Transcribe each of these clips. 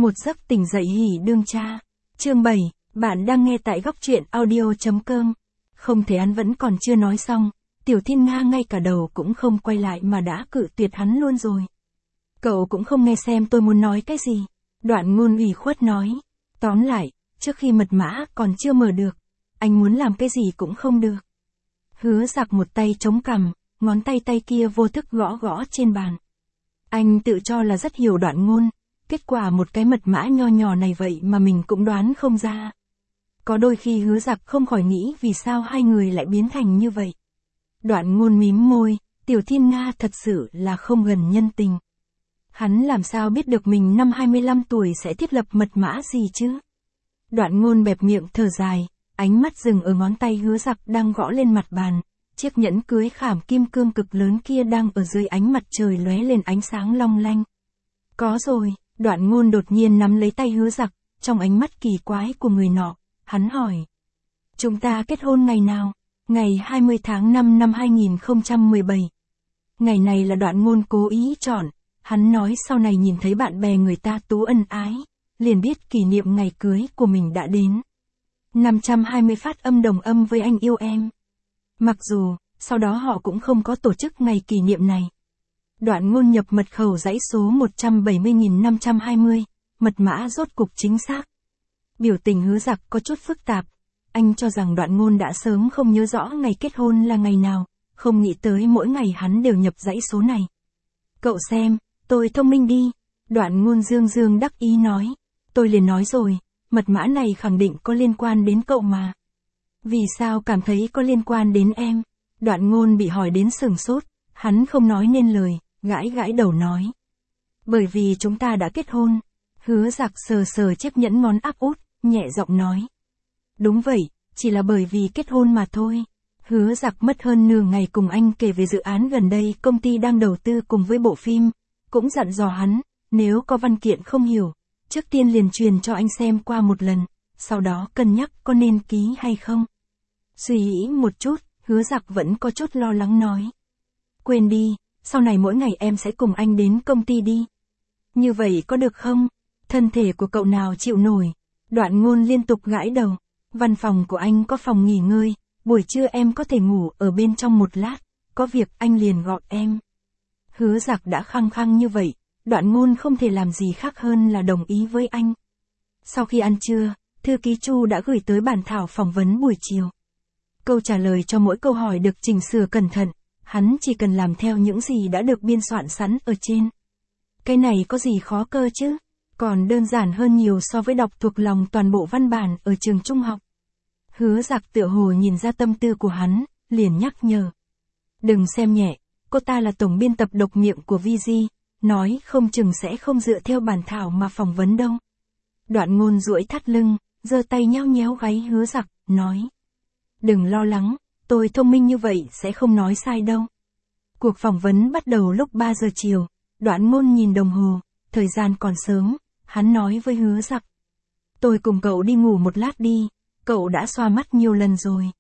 Một giấc tỉnh dậy hỉ đương cha. Chương 7, bạn đang nghe tại góc truyện audio.com. Không thể ăn vẫn còn chưa nói xong, Tiểu Thiên Nga ngay cả đầu cũng không quay lại mà đã cự tuyệt hắn luôn rồi. Cậu cũng không nghe xem tôi muốn nói cái gì. Đoạn Ngôn ủy khuất nói. Tóm lại, trước khi mật mã còn chưa mở được, anh muốn làm cái gì cũng không được. Hứa Giặc một tay chống cằm, ngón tay kia vô thức gõ gõ trên bàn. Anh tự cho là rất hiểu Đoạn Ngôn, kết quả một cái mật mã nho nhỏ này vậy mà mình cũng đoán không ra. Có đôi khi Hứa Giặc không khỏi nghĩ vì sao hai người lại biến thành như vậy. Đoạn Ngôn mím môi, Tiểu Thiên Nga thật sự là không gần nhân tình. Hắn làm sao biết được mình năm 25 tuổi sẽ thiết lập mật mã gì chứ? Đoạn Ngôn bẹp miệng thở dài, ánh mắt dừng ở ngón tay Hứa Giặc đang gõ lên mặt bàn. Chiếc nhẫn cưới khảm kim cương cực lớn kia đang ở dưới ánh mặt trời lóe lên ánh sáng long lanh. Có rồi, Đoạn Ngôn đột nhiên nắm lấy tay Hứa Giặc, trong ánh mắt kỳ quái của người nọ, hắn hỏi. Chúng ta kết hôn ngày nào? Ngày 20 tháng 5 năm 2017. Ngày này là Đoạn Ngôn cố ý chọn, hắn nói sau này nhìn thấy bạn bè người ta tú ân ái, liền biết kỷ niệm ngày cưới của mình đã đến. 520 phát âm đồng âm với anh yêu em. Mặc dù, sau đó họ cũng không có tổ chức ngày kỷ niệm này. Đoạn Ngôn nhập mật khẩu dãy số 170.520, mật mã rốt cục chính xác. Biểu tình Hứa Giặc có chút phức tạp, anh cho rằng Đoạn Ngôn đã sớm không nhớ rõ ngày kết hôn là ngày nào, không nghĩ tới mỗi ngày hắn đều nhập dãy số này. Cậu xem, tôi thông minh đi, Đoạn Ngôn dương đắc ý nói. Tôi liền nói rồi, mật mã này khẳng định có liên quan đến cậu mà. Vì sao cảm thấy có liên quan đến em? Đoạn Ngôn bị hỏi đến sửng sốt, hắn không nói nên lời, gãi đầu nói. Bởi vì chúng ta đã kết hôn. Hứa Giặc sờ chiếc nhẫn ngón áp út, nhẹ giọng nói. Đúng vậy, chỉ là bởi vì kết hôn mà thôi. Hứa Giặc mất hơn nửa ngày cùng anh kể về dự án gần đây công ty đang đầu tư cùng với bộ phim, cũng dặn dò hắn, nếu có văn kiện không hiểu, trước tiên liền truyền cho anh xem qua một lần, sau đó cân nhắc có nên ký hay không. Suy nghĩ một chút, Hứa Giặc vẫn có chút lo lắng nói. Quên đi, sau này mỗi ngày em sẽ cùng anh đến công ty đi. Như vậy có được không? Thân thể của cậu nào chịu nổi? Đoạn Ngôn liên tục gãi đầu. Văn phòng của anh có phòng nghỉ ngơi, buổi trưa em có thể ngủ ở bên trong một lát, có việc anh liền gọi em. Hứa Giặc đã khăng như vậy, Đoạn Ngôn không thể làm gì khác hơn là đồng ý với anh. Sau khi ăn trưa, thư ký Chu đã gửi tới bản thảo phỏng vấn buổi chiều. Câu trả lời cho mỗi câu hỏi được chỉnh sửa cẩn thận, hắn chỉ cần làm theo những gì đã được biên soạn sẵn ở trên. Cái này có gì khó cơ chứ? Còn đơn giản hơn nhiều so với đọc thuộc lòng toàn bộ văn bản ở trường trung học. Hứa Giặc tựa hồ nhìn ra tâm tư của hắn, liền nhắc nhở. Đừng xem nhẹ, cô ta là tổng biên tập độc miệng của VG, nói không chừng sẽ không dựa theo bản thảo mà phỏng vấn đâu. Đoạn Ngôn duỗi thắt lưng, giơ tay nhéo gáy Hứa Giặc, nói. Đừng lo lắng, tôi thông minh như vậy sẽ không nói sai đâu. Cuộc phỏng vấn bắt đầu lúc 3 giờ chiều, Đoạn Ngôn nhìn đồng hồ, thời gian còn sớm, hắn nói với Hứa Giặc. Tôi cùng cậu đi ngủ một lát đi, cậu đã xoa mắt nhiều lần rồi.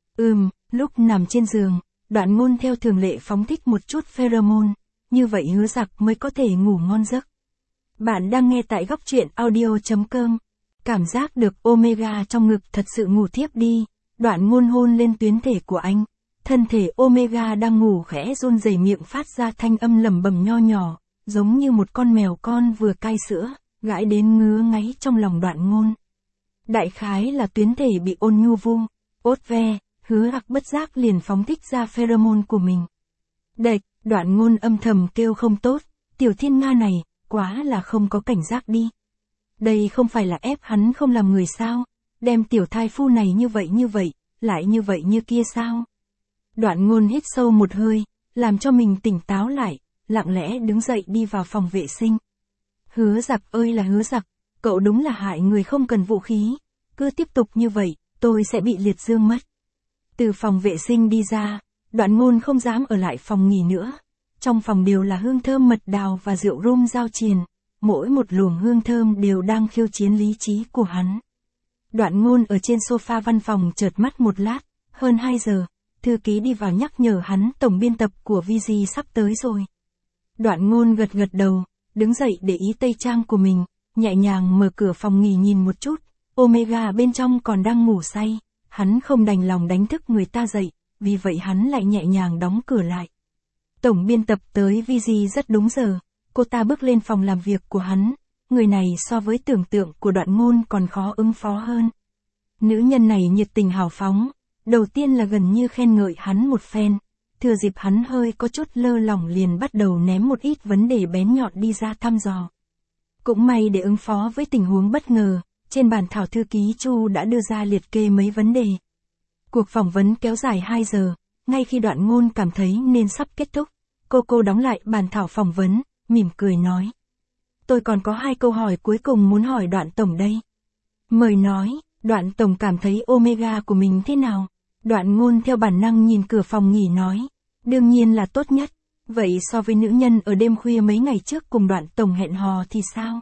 Lúc nằm trên giường, Đoạn Ngôn theo thường lệ phóng thích một chút pheromone, như vậy Hứa Giặc mới có thể ngủ ngon giấc. Bạn đang nghe tại góc truyện audio.com. Cảm giác được Omega trong ngực thật sự ngủ thiếp đi. Đoạn Ngôn hôn lên tuyến thể của anh. Thân thể Omega đang ngủ khẽ run rẩy, miệng phát ra thanh âm lẩm bẩm nho nhỏ, giống như một con mèo con vừa cai sữa, gãi đến ngứa ngáy trong lòng Đoạn Ngôn. Đại khái là tuyến thể bị ôn nhu vu, ốt ve, Hứa Giặc bất giác liền phóng thích ra pheromone của mình. Đệch, Đoạn Ngôn âm thầm kêu không tốt, Tiểu Thiên Nga này, quá là không có cảnh giác đi. Đây không phải là ép hắn không làm người sao, đem tiểu thai phu này như vậy, lại như vậy như kia sao. Đoạn Ngôn hít sâu một hơi, làm cho mình tỉnh táo lại, lặng lẽ đứng dậy đi vào phòng vệ sinh. Hứa Giặc ơi là Hứa Giặc, cậu đúng là hại người không cần vũ khí, cứ tiếp tục như vậy, tôi sẽ bị liệt dương mất. Từ phòng vệ sinh đi ra, Đoạn Ngôn không dám ở lại phòng nghỉ nữa. Trong phòng đều là hương thơm mật đào và rượu rum giao triền, mỗi một luồng hương thơm đều đang khiêu chiến lý trí của hắn. Đoạn Ngôn ở trên sofa văn phòng chợt mắt một lát, hơn 2 giờ, thư ký đi vào nhắc nhở hắn tổng biên tập của VG sắp tới rồi. Đoạn Ngôn gật đầu, đứng dậy để ý tây trang của mình, nhẹ nhàng mở cửa phòng nghỉ nhìn một chút, Omega bên trong còn đang ngủ say, hắn không đành lòng đánh thức người ta dậy, vì vậy hắn lại nhẹ nhàng đóng cửa lại. Tổng biên tập tới VG rất đúng giờ, cô ta bước lên phòng làm việc của hắn, người này so với tưởng tượng của Đoạn Ngôn còn khó ứng phó hơn. Nữ nhân này nhiệt tình hào phóng, đầu tiên là gần như khen ngợi hắn một phen, thừa dịp hắn hơi có chút lơ lỏng liền bắt đầu ném một ít vấn đề bén nhọn đi ra thăm dò. Cũng may để ứng phó với tình huống bất ngờ, trên bàn thảo thư ký Chu đã đưa ra liệt kê mấy vấn đề. Cuộc phỏng vấn kéo dài 2 giờ, ngay khi Đoạn Ngôn cảm thấy nên sắp kết thúc, cô đóng lại bàn thảo phỏng vấn, mỉm cười nói. Tôi còn có 2 câu hỏi cuối cùng muốn hỏi Đoạn Tổng đây. Mời nói, Đoạn Tổng cảm thấy Omega của mình thế nào? Đoạn Ngôn theo bản năng nhìn cửa phòng nghỉ nói. Đương nhiên là tốt nhất. Vậy so với nữ nhân ở đêm khuya mấy ngày trước cùng Đoạn Tổng hẹn hò thì sao?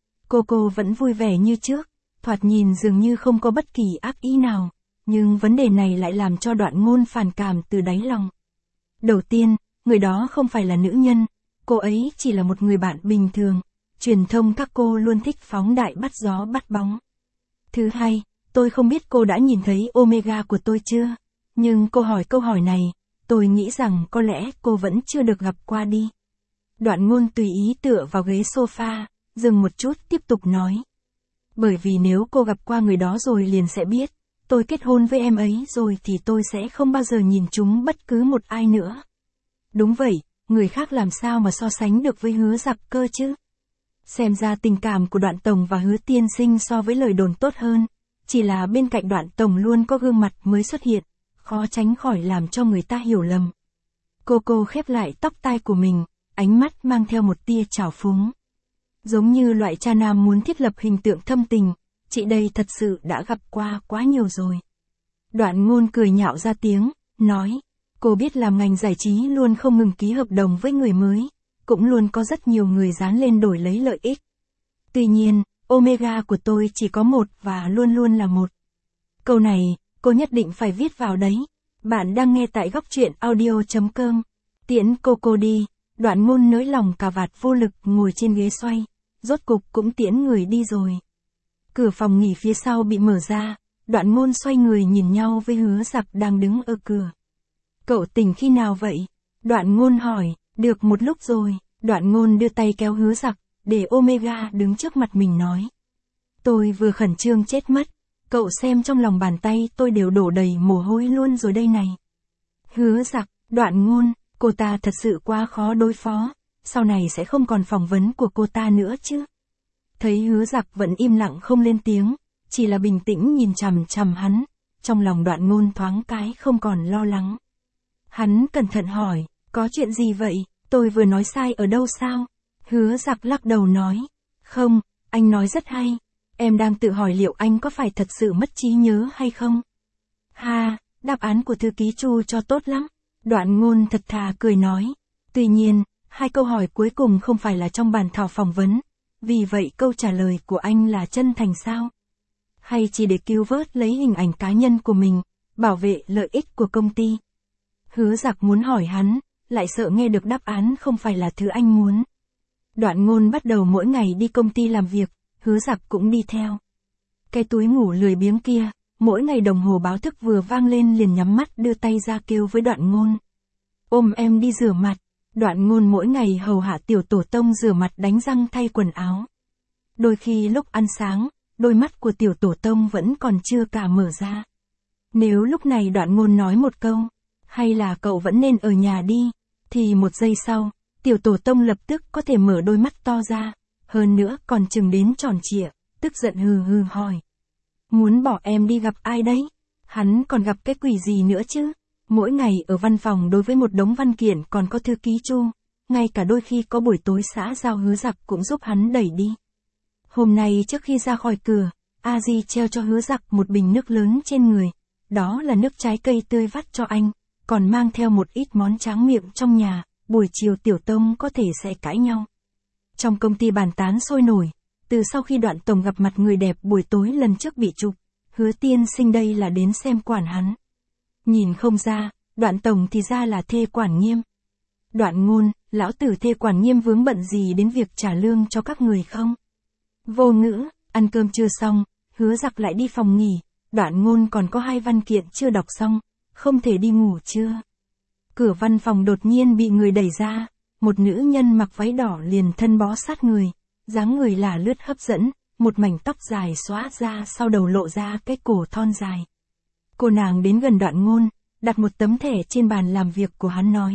Cô vẫn vui vẻ như trước, thoạt nhìn dường như không có bất kỳ ác ý nào, nhưng vấn đề này lại làm cho Đoạn Ngôn phản cảm từ đáy lòng. Đầu tiên, người đó không phải là nữ nhân, cô ấy chỉ là một người bạn bình thường, truyền thông các cô luôn thích phóng đại bắt gió bắt bóng. Thứ hai, tôi không biết cô đã nhìn thấy Omega của tôi chưa, nhưng cô hỏi câu hỏi này, tôi nghĩ rằng có lẽ cô vẫn chưa được gặp qua đi. Đoạn Ngôn tùy ý tựa vào ghế sofa, dừng một chút tiếp tục nói. Bởi vì nếu cô gặp qua người đó rồi liền sẽ biết, tôi kết hôn với em ấy rồi thì tôi sẽ không bao giờ nhìn chúng bất cứ một ai nữa. Đúng vậy, người khác làm sao mà so sánh được với Hứa Giặc cơ chứ? Xem ra tình cảm của Đoạn Tổng và Hứa tiên sinh so với lời đồn tốt hơn, chỉ là bên cạnh Đoạn Tổng luôn có gương mặt mới xuất hiện, khó tránh khỏi làm cho người ta hiểu lầm. Cô khép lại tóc tai của mình, ánh mắt mang theo một tia trào phúng. Giống như loại cha nam muốn thiết lập hình tượng thâm tình, chị đây thật sự đã gặp qua quá nhiều rồi. Đoạn Ngôn cười nhạo ra tiếng, nói, cô biết làm ngành giải trí luôn không ngừng ký hợp đồng với người mới, cũng luôn có rất nhiều người dán lên đổi lấy lợi ích. Tuy nhiên, Omega của tôi chỉ có một và luôn luôn là một. Câu này, cô nhất định phải viết vào đấy. Bạn đang nghe tại góc truyện audio.com. Tiễn cô đi, Đoạn Ngôn nới lòng cà vạt vô lực ngồi trên ghế xoay, rốt cục cũng tiễn người đi rồi. Cửa phòng nghỉ phía sau bị mở ra, Đoạn Ngôn xoay người nhìn nhau với Hứa Giặc đang đứng ở cửa. Cậu tỉnh khi nào vậy? Đoạn Ngôn hỏi, được một lúc rồi, Đoạn Ngôn đưa tay kéo Hứa Giặc, để Omega đứng trước mặt mình nói. Tôi vừa khẩn trương chết mất, cậu xem trong lòng bàn tay tôi đều đổ đầy mồ hôi luôn rồi đây này. Hứa Giặc, Đoạn Ngôn, cô ta thật sự quá khó đối phó, sau này sẽ không còn phỏng vấn của cô ta nữa chứ. Thấy Hứa Giặc vẫn im lặng không lên tiếng, chỉ là bình tĩnh nhìn chằm chằm hắn, trong lòng Đoạn Ngôn thoáng cái không còn lo lắng. Hắn cẩn thận hỏi, có chuyện gì vậy, tôi vừa nói sai ở đâu sao? Hứa Giặc lắc đầu nói, không, anh nói rất hay, em đang tự hỏi liệu anh có phải thật sự mất trí nhớ hay không? Ha, đáp án của thư ký Chu cho tốt lắm. Đoạn Ngôn thật thà cười nói, tuy nhiên, 2 câu hỏi cuối cùng không phải là trong bàn thảo phỏng vấn, vì vậy câu trả lời của anh là chân thành sao? Hay chỉ để cứu vớt lấy hình ảnh cá nhân của mình, bảo vệ lợi ích của công ty? Hứa Giặc muốn hỏi hắn, lại sợ nghe được đáp án không phải là thứ anh muốn. Đoạn Ngôn bắt đầu mỗi ngày đi công ty làm việc, Hứa Giặc cũng đi theo. Cái túi ngủ lười biếng kia, mỗi ngày đồng hồ báo thức vừa vang lên liền nhắm mắt đưa tay ra kêu với Đoạn Ngôn. Ôm em đi rửa mặt. Đoạn Ngôn mỗi ngày hầu hạ tiểu tổ tông rửa mặt đánh răng thay quần áo. Đôi khi lúc ăn sáng, đôi mắt của tiểu tổ tông vẫn còn chưa cả mở ra. Nếu lúc này Đoạn Ngôn nói một câu, hay là cậu vẫn nên ở nhà đi, thì một giây sau, tiểu tổ tông lập tức có thể mở đôi mắt to ra, hơn nữa còn chừng đến tròn trịa, tức giận hừ hừ hỏi. Muốn bỏ em đi gặp ai đấy? Hắn còn gặp cái quỷ gì nữa chứ? Mỗi ngày ở văn phòng đối với một đống văn kiện còn có thư ký Chu, ngay cả đôi khi có buổi tối xã giao Hứa Giặc cũng giúp hắn đẩy đi. Hôm nay trước khi ra khỏi cửa, A Di treo cho Hứa Giặc một bình nước lớn trên người, đó là nước trái cây tươi vắt cho anh, còn mang theo một ít món tráng miệng trong nhà, buổi chiều tiểu tông có thể sẽ cãi nhau. Trong công ty bàn tán sôi nổi, từ sau khi Đoạn Tổng gặp mặt người đẹp buổi tối lần trước bị chụp, Hứa tiên sinh đây là đến xem quản hắn. Nhìn không ra, Đoạn Tổng thì ra là thê quản Nghiêm. Đoạn Ngôn, lão tử thê quản Nghiêm vướng bận gì đến việc trả lương cho các người không? Vô ngữ, ăn cơm chưa xong, Hứa Giặc lại đi phòng nghỉ, Đoạn Ngôn còn có 2 văn kiện chưa đọc xong, không thể đi ngủ chưa. Cửa văn phòng đột nhiên bị người đẩy ra, một nữ nhân mặc váy đỏ liền thân bó sát người, dáng người là lướt hấp dẫn, một mảnh tóc dài xõa ra sau đầu lộ ra cái cổ thon dài. Cô nàng đến gần Đoạn Ngôn, đặt một tấm thẻ trên bàn làm việc của hắn nói.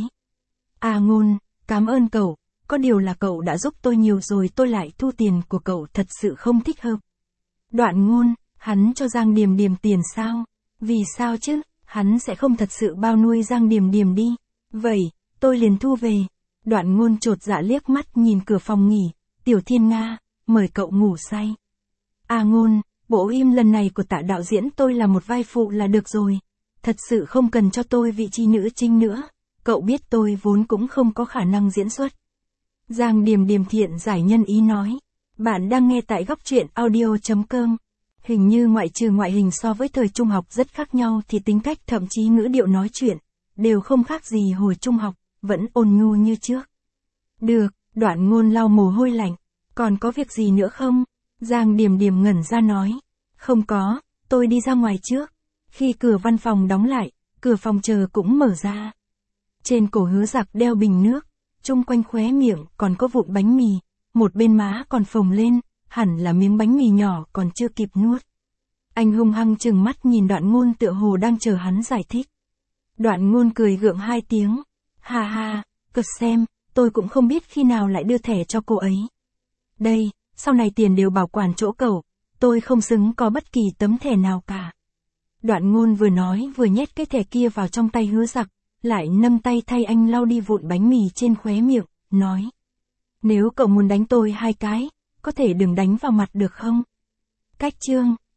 À Ngôn, cảm ơn cậu, có điều là cậu đã giúp tôi nhiều rồi tôi lại thu tiền của cậu thật sự không thích hợp. Đoạn Ngôn, hắn cho Giang Điềm Điềm tiền sao? Vì sao chứ, hắn sẽ không thật sự bao nuôi Giang Điềm Điềm đi. Vậy, tôi liền thu về. Đoạn Ngôn chột dạ liếc mắt nhìn cửa phòng nghỉ, Tiểu Thiên Nga, mời cậu ngủ say. À Ngôn, bộ phim lần này của Tạ đạo diễn tôi là một vai phụ là được rồi. Thật sự không cần cho tôi vị trí nữ chính nữa, cậu biết tôi vốn cũng không có khả năng diễn xuất. Giang Điềm Điềm thiện giải nhân ý nói. Bạn đang nghe tại góc truyện audio.com. Hình như ngoại trừ ngoại hình so với thời trung học rất khác nhau thì tính cách thậm chí ngữ điệu nói chuyện, đều không khác gì hồi trung học, vẫn ôn nhu như trước. Được, Đoạn Ngôn lau mồ hôi lạnh. Còn có việc gì nữa không? Giang Điềm Điềm ngẩn ra nói. Không có, tôi đi ra ngoài trước. Khi cửa văn phòng đóng lại, cửa phòng chờ cũng mở ra. Trên cổ Hứa Giặc đeo bình nước, chung quanh khóe miệng còn có vụn bánh mì, một bên má còn phồng lên, hẳn là miếng bánh mì nhỏ còn chưa kịp nuốt. Anh hung hăng trừng mắt nhìn Đoạn Ngôn tựa hồ đang chờ hắn giải thích. Đoạn Ngôn cười gượng 2 tiếng. Ha ha, cực xem, tôi cũng không biết khi nào lại đưa thẻ cho cô ấy. Đây, sau này tiền đều bảo quản chỗ cậu, tôi không xứng có bất kỳ tấm thẻ nào cả. Đoạn Ngôn vừa nói vừa nhét cái thẻ kia vào trong tay Hứa Giặc, lại nâng tay thay anh lau đi vụn bánh mì trên khóe miệng, nói. Nếu cậu muốn đánh tôi 2 cái, có thể đừng đánh vào mặt được không? Cách chương